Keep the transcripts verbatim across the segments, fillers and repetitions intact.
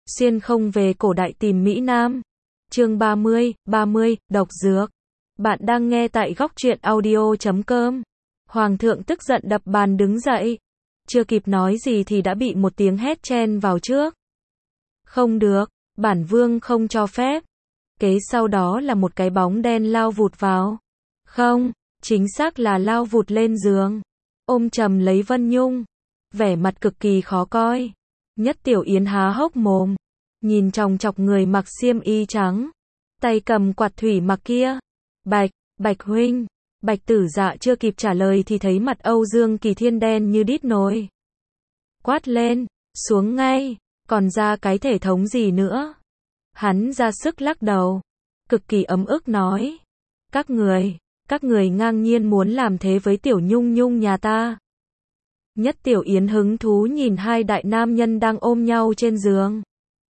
xuyên không về cổ đại tìm Mỹ Nam. Chương ba mươi, ba mươi, độc dược. Bạn đang nghe tại góc truyện audio chấm com. Hoàng thượng tức giận đập bàn đứng dậy. Chưa kịp nói gì thì đã bị một tiếng hét chen vào trước. Không được, bản vương không cho phép. Kế sau đó là một cái bóng đen lao vụt vào. Không, chính xác là lao vụt lên giường. Ôm chầm lấy Vân Nhung. Vẻ mặt cực kỳ khó coi. Nhất Tiểu Yến há hốc mồm. Nhìn chòng chọc người mặc xiêm y trắng. Tay cầm quạt thủy mặc kia. Bạch, Bạch huynh. Bạch Tử Dạ chưa kịp trả lời thì thấy mặt Âu Dương Kỳ Thiên đen như đít nồi. Quát lên, xuống ngay, còn ra cái thể thống gì nữa. Hắn ra sức lắc đầu. Cực kỳ ấm ức nói. Các người, các người ngang nhiên muốn làm thế với Tiểu Nhung Nhung nhà ta. Nhất Tiểu Yến hứng thú nhìn hai đại nam nhân đang ôm nhau trên giường.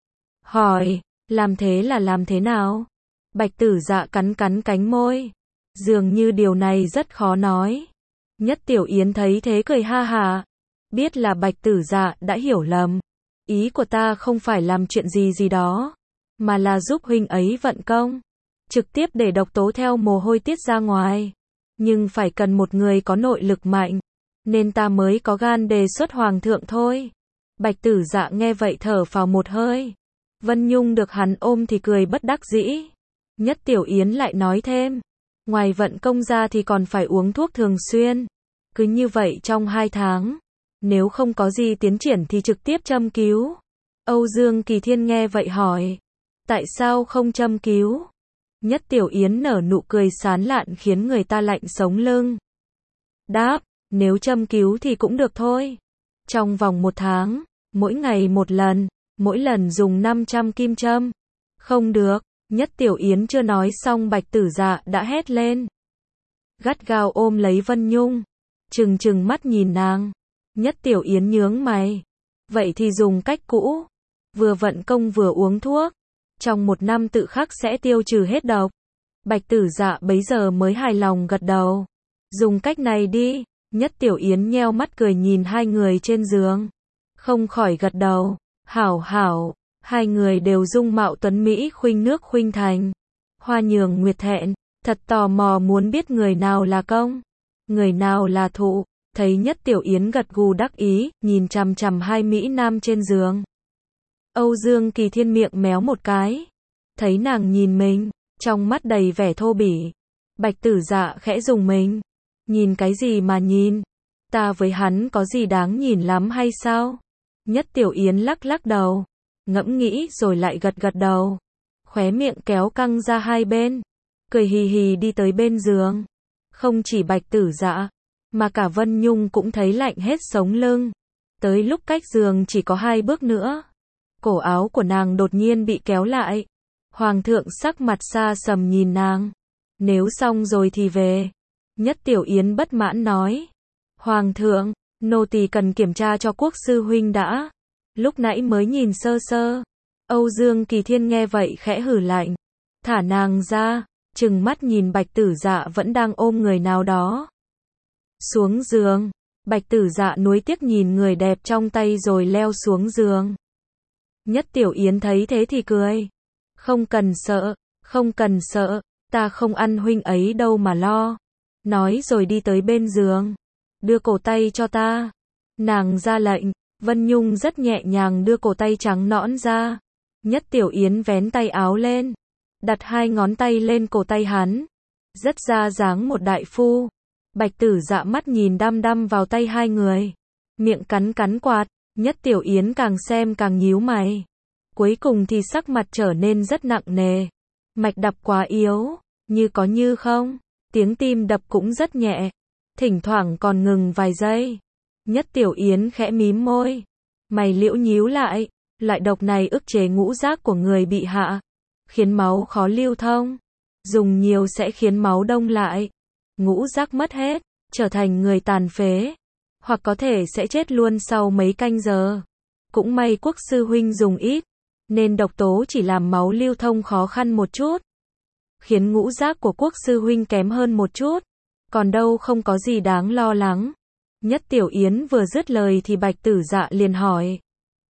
Hỏi, làm thế là làm thế nào? Bạch Tử Dạ cắn cắn cánh môi. Dường như điều này rất khó nói. Nhất Tiểu Yến thấy thế cười ha hà. Biết là Bạch Tử Dạ đã hiểu lầm. Ý của ta không phải làm chuyện gì gì đó, mà là giúp huynh ấy vận công. Trực tiếp để độc tố theo mồ hôi tiết ra ngoài. Nhưng phải cần một người có nội lực mạnh. Nên ta mới có gan đề xuất hoàng thượng thôi. Bạch Tử Dạ nghe vậy thở phào một hơi. Vân Nhung được hắn ôm thì cười bất đắc dĩ. Nhất Tiểu Yến lại nói thêm. Ngoài vận công ra thì còn phải uống thuốc thường xuyên. Cứ như vậy trong hai tháng. Nếu không có gì tiến triển thì trực tiếp châm cứu. Âu Dương Kỳ Thiên nghe vậy hỏi. Tại sao không châm cứu? Nhất Tiểu Yến nở nụ cười sán lạn khiến người ta lạnh sống lưng. Đáp, nếu châm cứu thì cũng được thôi. Trong vòng một tháng, mỗi ngày một lần, mỗi lần dùng năm trăm kim châm. Không được, Nhất Tiểu Yến chưa nói xong Bạch Tử Dạ đã hét lên. Gắt gao ôm lấy Vân Nhung. Trừng trừng mắt nhìn nàng. Nhất Tiểu Yến nhướng mày. Vậy thì dùng cách cũ. Vừa vận công vừa uống thuốc. Trong một năm tự khắc sẽ tiêu trừ hết độc. Bạch Tử Dạ bấy giờ mới hài lòng gật đầu. Dùng cách này đi. Nhất Tiểu Yến nheo mắt cười nhìn hai người trên giường. Không khỏi gật đầu. Hảo hảo. Hai người đều dung mạo tuấn Mỹ khuynh nước khuynh thành. Hoa nhường nguyệt thẹn. Thật tò mò muốn biết người nào là công. Người nào là thụ. Thấy Nhất Tiểu Yến gật gù đắc ý. Nhìn chằm chằm hai Mỹ Nam trên giường. Âu Dương Kỳ Thiên miệng méo một cái. Thấy nàng nhìn mình. Trong mắt đầy vẻ thô bỉ. Bạch Tử Dạ khẽ rùng mình. Nhìn cái gì mà nhìn? Ta với hắn có gì đáng nhìn lắm hay sao? Nhất Tiểu Yến lắc lắc đầu. Ngẫm nghĩ rồi lại gật gật đầu. Khóe miệng kéo căng ra hai bên. Cười hì hì đi tới bên giường. Không chỉ Bạch Tử Dạ, mà cả Vân Nhung cũng thấy lạnh hết sống lưng. Tới lúc cách giường chỉ có hai bước nữa. Cổ áo của nàng đột nhiên bị kéo lại. Hoàng thượng sắc mặt xa sầm nhìn nàng. Nếu xong rồi thì về. Nhất Tiểu Yến bất mãn nói. Hoàng thượng, nô tỳ cần kiểm tra cho Quốc sư huynh đã. Lúc nãy mới nhìn sơ sơ. Âu Dương Kỳ Thiên nghe vậy khẽ hừ lạnh. Thả nàng ra, trừng mắt nhìn Bạch Tử Dạ vẫn đang ôm người nào đó. Xuống giường. Bạch Tử Dạ nuối tiếc nhìn người đẹp trong tay rồi leo xuống giường. Nhất Tiểu Yến thấy thế thì cười. Không cần sợ, không cần sợ, ta không ăn huynh ấy đâu mà lo. Nói rồi đi tới bên giường. Đưa cổ tay cho ta. Nàng ra lệnh. Vân Nhung rất nhẹ nhàng đưa cổ tay trắng nõn ra. Nhất Tiểu Yến vén tay áo lên. Đặt hai ngón tay lên cổ tay hắn. Rất ra dáng một đại phu. Bạch Tử Dạ mắt nhìn đăm đăm vào tay hai người. Miệng cắn cắn quạt. Nhất Tiểu Yến càng xem càng nhíu mày. Cuối cùng thì sắc mặt trở nên rất nặng nề. Mạch đập quá yếu. Như có như không. Tiếng tim đập cũng rất nhẹ. Thỉnh thoảng còn ngừng vài giây. Nhất Tiểu Yến khẽ mím môi. Mày liễu nhíu lại. Loại độc này ức chế ngũ giác của người bị hạ. Khiến máu khó lưu thông. Dùng nhiều sẽ khiến máu đông lại. Ngũ giác mất hết. Trở thành người tàn phế. Hoặc có thể sẽ chết luôn sau mấy canh giờ. Cũng may Quốc sư huynh dùng ít. Nên độc tố chỉ làm máu lưu thông khó khăn một chút. Khiến ngũ giác của Quốc sư huynh kém hơn một chút. Còn đâu không có gì đáng lo lắng. Nhất Tiểu Yến vừa dứt lời thì Bạch Tử Dạ liền hỏi.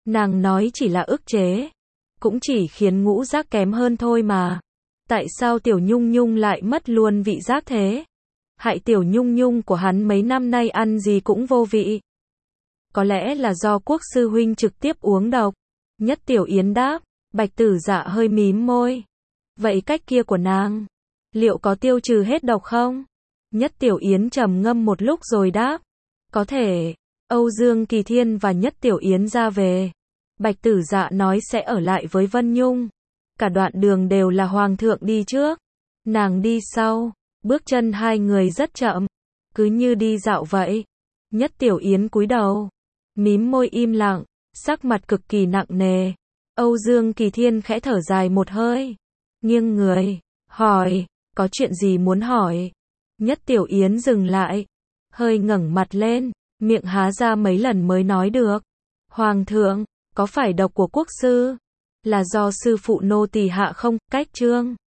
Nàng nói chỉ là ức chế, cũng chỉ khiến ngũ giác kém hơn thôi mà. Tại sao Tiểu Nhung Nhung lại mất luôn vị giác thế? Hại Tiểu Nhung Nhung của hắn mấy năm nay ăn gì cũng vô vị. Có lẽ là do Quốc sư huynh trực tiếp uống độc. Nhất Tiểu Yến đáp. Bạch Tử Dạ hơi mím môi. Vậy cách kia của nàng, liệu có tiêu trừ hết độc không? Nhất Tiểu Yến trầm ngâm một lúc rồi đáp. Có thể. Âu Dương Kỳ Thiên và Nhất Tiểu Yến ra về. Bạch Tử Dạ nói sẽ ở lại với Vân Nhung. Cả đoạn đường đều là Hoàng thượng đi trước, nàng đi sau. Bước chân hai người rất chậm, cứ như đi dạo vậy. Nhất Tiểu Yến cúi đầu, mím môi im lặng, sắc mặt cực kỳ nặng nề. Âu Dương Kỳ Thiên khẽ thở dài một hơi, nghiêng người, hỏi, có chuyện gì muốn hỏi? Nhất Tiểu Yến dừng lại, hơi ngẩng mặt lên, miệng há ra mấy lần mới nói được. Hoàng thượng, có phải độc của quốc sư là do sư phụ nô tỳ hạ không? Cách trương